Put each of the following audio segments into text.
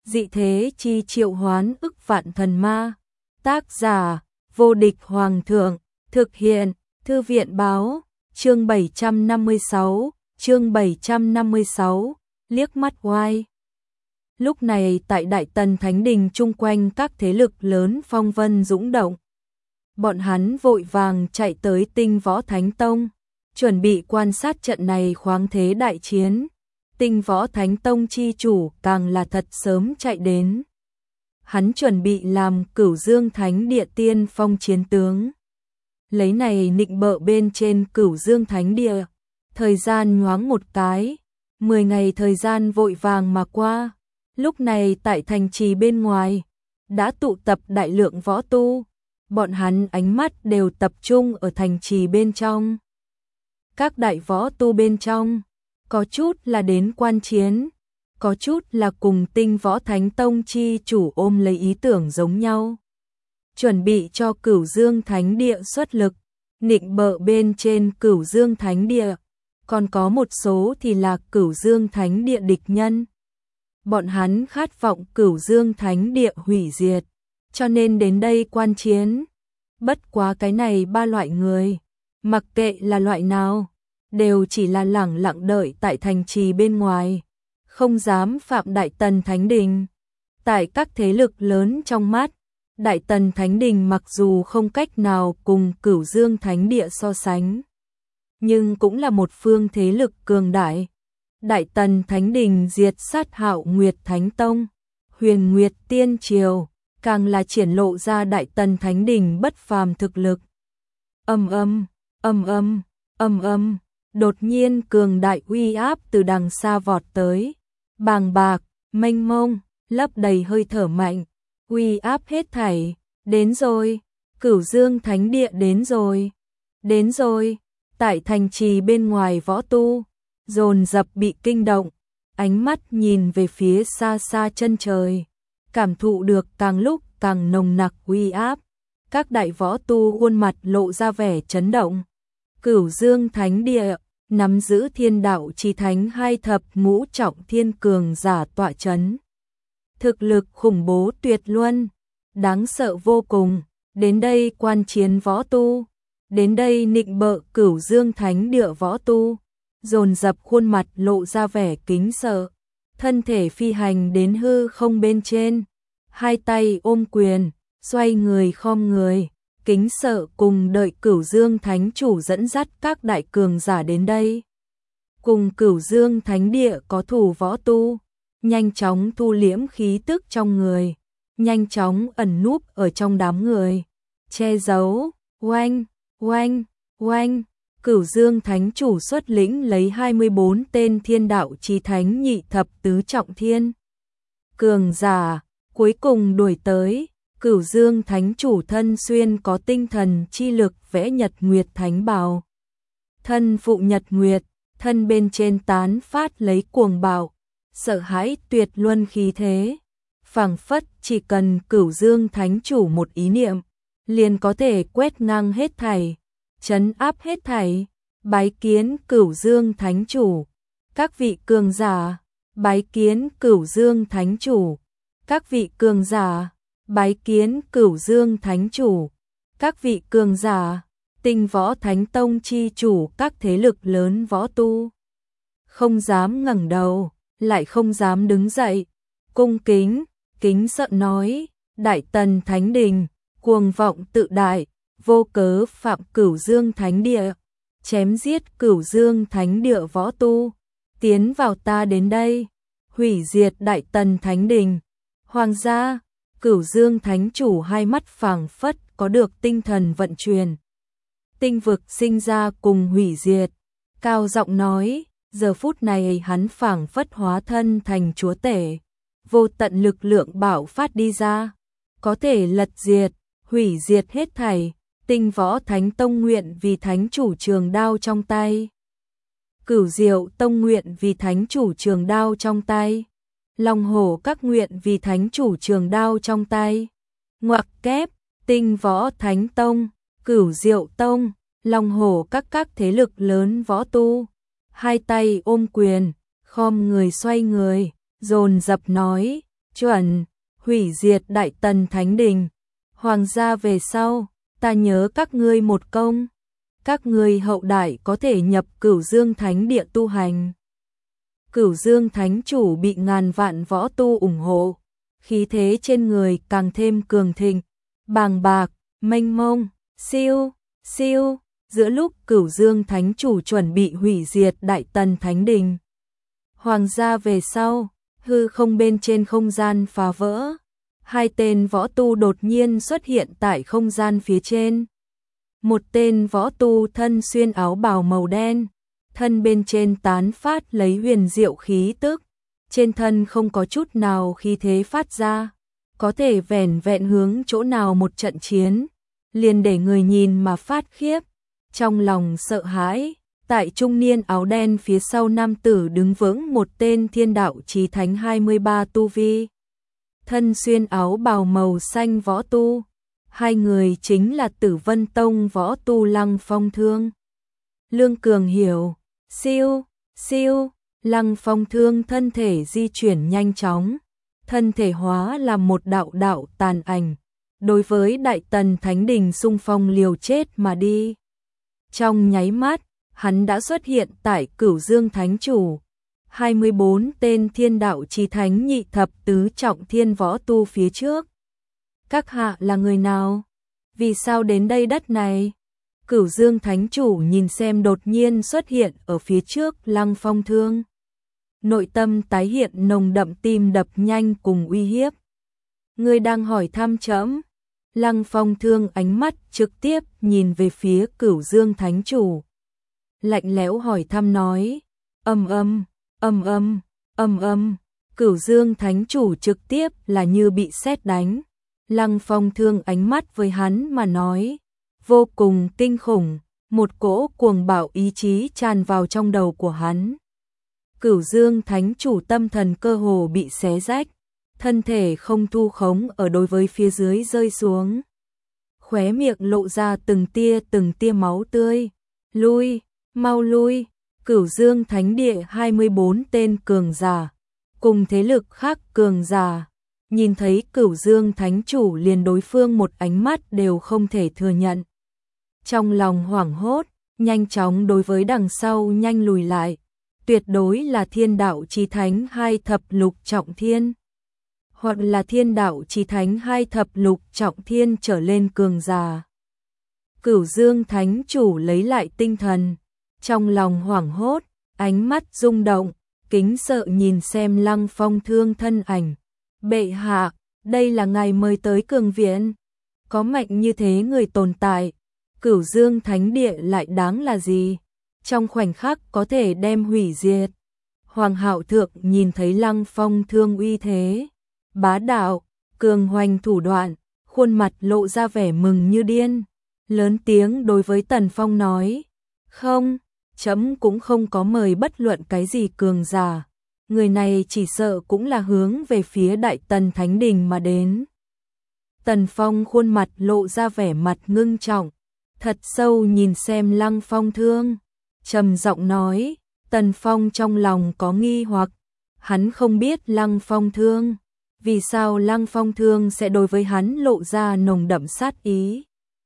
dị thế chi triệu hoán ức vạn thần ma. Tác giả, vô địch hoàng thượng, thực hiện, thư viện báo, chương 756, liếc mắt oai. Lúc này tại Đại Tần Thánh Đình chung quanh các thế lực lớn phong vân dũng động. Bọn hắn vội vàng chạy tới Tinh Võ Thánh Tông, chuẩn bị quan sát trận này khoáng thế đại chiến. Tinh Võ Thánh Tông chi chủ càng là thật sớm chạy đến. Hắn chuẩn bị làm Cửu Dương Thánh Địa tiên phong chiến tướng. Lấy này nịnh bợ bên trên Cửu Dương Thánh Địa. Thời gian nhoáng một cái, 10 ngày thời gian vội vàng mà qua. Lúc này tại thành trì bên ngoài, đã tụ tập đại lượng võ tu. Bọn hắn ánh mắt đều tập trung ở thành trì bên trong. Các đại võ tu bên trong, có chút là đến quan chiến, có chút là cùng Tinh Võ Thánh Tông chi chủ ôm lấy ý tưởng giống nhau. Chuẩn bị cho Cửu Dương Thánh Địa xuất lực, nịnh bợ bên trên Cửu Dương Thánh Địa, còn có một số thì là Cửu Dương Thánh Địa địch nhân. Bọn hắn khát vọng Cửu Dương Thánh Địa hủy diệt, cho nên đến đây quan chiến. Bất quá cái này ba loại người, mặc kệ là loại nào, đều chỉ là lẳng lặng đợi tại thành trì bên ngoài, không dám phạm Đại Tần Thánh Đình. Tại các thế lực lớn trong mắt, Đại Tần Thánh Đình mặc dù không cách nào cùng Cửu Dương Thánh Địa so sánh, nhưng cũng là một phương thế lực cường đại. Đại Tần Thánh Đình diệt sát Hạo Nguyệt Thánh Tông, Huyền Nguyệt Tiên Triều, càng là triển lộ ra Đại Tần Thánh Đình bất phàm thực lực. Đột nhiên cường đại uy áp từ đằng xa vọt tới, bàng bạc, mênh mông, lấp đầy hơi thở mạnh, uy áp hết thảy, đến rồi, Cửu Dương Thánh Địa đến rồi, tại thành trì bên ngoài võ tu, dồn dập bị kinh động, ánh mắt nhìn về phía xa xa chân trời, cảm thụ được càng lúc càng nồng nặc uy áp, các đại võ tu khuôn mặt lộ ra vẻ chấn động. Cửu Dương Thánh Địa nắm giữ Thiên Đạo Chí Thánh 2 thập ngũ trọng thiên cường giả tọa chấn. Thực lực khủng bố tuyệt luân, đáng sợ vô cùng, đến đây quan chiến võ tu, đến đây nịnh bợ Cửu Dương Thánh Địa võ tu, dồn dập khuôn mặt lộ ra vẻ kính sợ, thân thể phi hành đến hư không bên trên, hai tay ôm quyền, xoay người khom người, kính sợ cùng đợi Cửu Dương Thánh Chủ dẫn dắt các đại cường giả đến đây. Cùng Cửu Dương Thánh Địa có thủ võ tu, nhanh chóng thu liễm khí tức trong người, nhanh chóng ẩn núp ở trong đám người, che giấu, oanh. Cửu Dương Thánh Chủ xuất lĩnh lấy 24 tên Thiên Đạo Chí Thánh nhị thập tứ trọng thiên cường giả, cuối cùng đuổi tới. Cửu Dương Thánh Chủ thân xuyên có tinh thần chi lực vẽ Nhật Nguyệt Thánh bào, thân phụ Nhật Nguyệt, thân bên trên tán phát lấy cuồng bạo, sợ hãi tuyệt luân khí thế, phảng phất chỉ cần Cửu Dương Thánh Chủ một ý niệm, liền có thể quét ngang hết thảy, trấn áp hết thảy. Bái kiến Cửu Dương Thánh Chủ, các vị cường giả, bái kiến Cửu Dương Thánh Chủ, các vị cường giả, bái kiến Cửu Dương Thánh Chủ, các vị cường giả. Tinh Võ Thánh Tông chi chủ các thế lực lớn võ tu, không dám ngẩng đầu, lại không dám đứng dậy, cung kính sợ nói, Đại Tần Thánh Đình, cuồng vọng tự đại, vô cớ phạm Cửu Dương Thánh Địa, chém giết Cửu Dương Thánh Địa võ tu, tiến vào ta đến đây, hủy diệt Đại Tần Thánh Đình. Hoàng gia, Cửu Dương Thánh Chủ hai mắt phảng phất có được tinh thần vận chuyển. Tinh vực sinh ra cùng hủy diệt, cao giọng nói, giờ phút này hắn phảng phất hóa thân thành chúa tể, vô tận lực lượng bạo phát đi ra, có thể lật diệt, hủy diệt hết thảy. Tinh Võ Thánh Tông nguyện vì Thánh Chủ trường đao trong tay, Cửu Diệu Tông nguyện vì Thánh Chủ trường đao trong tay, Long Hổ các nguyện vì Thánh Chủ trường đao trong tay. Ngoặc kép, Tinh Võ Thánh Tông, Cửu Diệu Tông, Long Hổ các thế lực lớn võ tu, hai tay ôm quyền, khom người xoay người, dồn dập nói, chuẩn, hủy diệt Đại Tần Thánh Đình. Hoàng gia về sau, ta nhớ các ngươi một công. Các ngươi hậu đại có thể nhập Cửu Dương Thánh Địa tu hành. Cửu Dương Thánh Chủ bị ngàn vạn võ tu ủng hộ, khí thế trên người càng thêm cường thịnh, bàng bạc, mênh mông, siêu, siêu. Giữa lúc Cửu Dương Thánh Chủ chuẩn bị hủy diệt Đại Tần Thánh Đình, Hoàng gia về sau, hư không bên trên không gian phá vỡ, hai tên võ tu đột nhiên xuất hiện tại không gian phía trên. Một tên võ tu thân xuyên áo bào màu đen, thân bên trên tán phát lấy huyền diệu khí tức, trên thân không có chút nào khí thế phát ra, có thể vẻn vẹn hướng chỗ nào một trận chiến, liền để người nhìn mà phát khiếp, trong lòng sợ hãi. Tại trung niên áo đen phía sau nam tử đứng vững một tên thiên đạo chí thánh 23 tu vi, thân xuyên áo bào màu xanh võ tu. Hai người chính là Tử Vân Tông võ tu Lăng Phong Thương, Lương Cường Hiểu. Siêu, siêu, Lăng Phong Thương thân thể di chuyển nhanh chóng, thân thể hóa làm một đạo đạo tàn ảnh, đối với Đại Tần Thánh Đình xung phong liều chết mà đi. Trong nháy mắt, hắn đã xuất hiện tại Cửu Dương Thánh Chủ, 24 tên thiên đạo chí thánh nhị thập tứ trọng thiên võ tu phía trước. Các hạ là người nào? Vì sao đến đây đất này? Cửu Dương Thánh Chủ nhìn xem đột nhiên xuất hiện ở phía trước Lăng Phong Thương, nội tâm tái hiện nồng đậm tim đập nhanh cùng uy hiếp. Ngươi đang hỏi thăm trẫm? Lăng Phong Thương ánh mắt trực tiếp nhìn về phía Cửu Dương Thánh Chủ, lạnh lẽo hỏi thăm nói, âm âm, âm âm, âm âm. Cửu Dương Thánh Chủ trực tiếp là như bị sét đánh. Lăng Phong Thương ánh mắt với hắn mà nói, vô cùng kinh khủng, một cỗ cuồng bạo ý chí tràn vào trong đầu của hắn. Cửu Dương Thánh Chủ tâm thần cơ hồ bị xé rách, thân thể không thu khống ở đối với phía dưới rơi xuống. Khóe miệng lộ ra từng tia máu tươi. Lui, mau lui. Cửu Dương Thánh Địa 24 tên cường giả, cùng thế lực khác cường giả, nhìn thấy Cửu Dương Thánh Chủ liền đối phương một ánh mắt đều không thể thừa nhận. Trong lòng hoảng hốt, nhanh chóng đối với đằng sau nhanh lùi lại, tuyệt đối là thiên đạo chí thánh 2 thập lục trọng thiên, hoặc là thiên đạo chí thánh 2 thập lục trọng thiên trở lên cường giả. Cửu Dương Thánh Chủ lấy lại tinh thần, trong lòng hoảng hốt, ánh mắt rung động, kính sợ nhìn xem Lăng Phong Thương thân ảnh. Bệ hạ, đây là ngài mời tới cường viện, có mạnh như thế người tồn tại, Cửu Dương Thánh Địa lại đáng là gì? Trong khoảnh khắc có thể đem hủy diệt. Hoàng Hạo Thượng nhìn thấy Lăng Phong Thương uy thế, bá đạo, cường hoành thủ đoạn, khuôn mặt lộ ra vẻ mừng như điên, lớn tiếng đối với Tần Phong nói, không, trẫm cũng không có mời bất luận cái gì cường giả, người này chỉ sợ cũng là hướng về phía Đại Tần Thánh Đình mà đến. Tần Phong khuôn mặt lộ ra vẻ mặt ngưng trọng, thật sâu nhìn xem Lăng Phong Thương, trầm giọng nói. Tần Phong trong lòng có nghi hoặc, hắn không biết Lăng Phong Thương, vì sao Lăng Phong Thương sẽ đối với hắn lộ ra nồng đậm sát ý.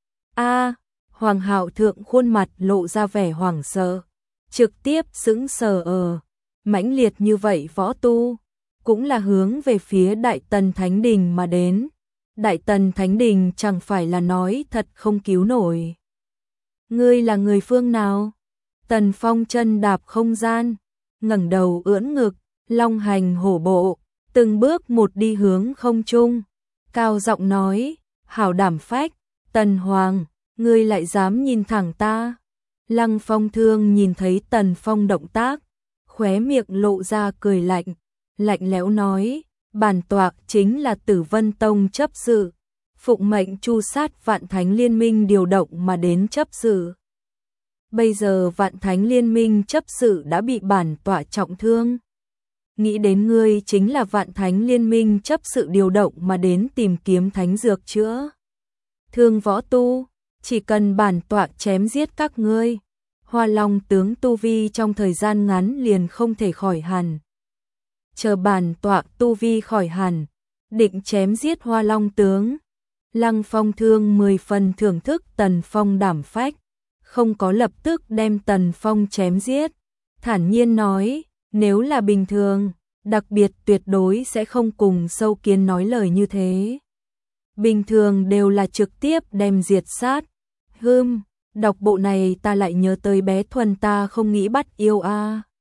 Hoàng Hạo Thượng khuôn mặt lộ ra vẻ hoảng sợ, trực tiếp sững sờ mãnh liệt như vậy võ tu, cũng là hướng về phía Đại Tần Thánh Đình mà đến. Đại Tần Thánh Đình chẳng phải là nói thật không cứu nổi. Ngươi là người phương nào? Tần Phong chân đạp không gian, ngẩng đầu ưỡn ngực, long hành hổ bộ, từng bước một đi hướng không trung, cao giọng nói, hảo đảm phách, Tần Hoàng, ngươi lại dám nhìn thẳng ta. Lăng Phong Thương nhìn thấy Tần Phong động tác, khóe miệng lộ ra cười lạnh, lạnh lẽo nói, bản tọa chính là Tử Vân Tông chấp sự, phụng mệnh tru sát Vạn Thánh Liên Minh điều động mà đến chấp sự. Bây giờ Vạn Thánh Liên Minh chấp sự đã bị bản tọa trọng thương. Nghĩ đến ngươi chính là Vạn Thánh Liên Minh chấp sự điều động mà đến tìm kiếm thánh dược chữa thương võ tu, chỉ cần bản tọa chém giết các ngươi, Hoa Long tướng tu vi trong thời gian ngắn liền không thể khỏi hẳn. Chờ bản tọa tu vi khỏi hẳn, định chém giết Hoa Long tướng. Lăng Phong Thương 10 phần thưởng thức Tần Phong đảm phách, không có lập tức đem Tần Phong chém giết, thản nhiên nói, nếu là bình thường, đặc biệt tuyệt đối sẽ không cùng sâu kiến nói lời như thế. Bình thường đều là trực tiếp đem diệt sát. Đọc bộ này ta lại nhớ tới bé Thuần ta không nghĩ bắt yêu a.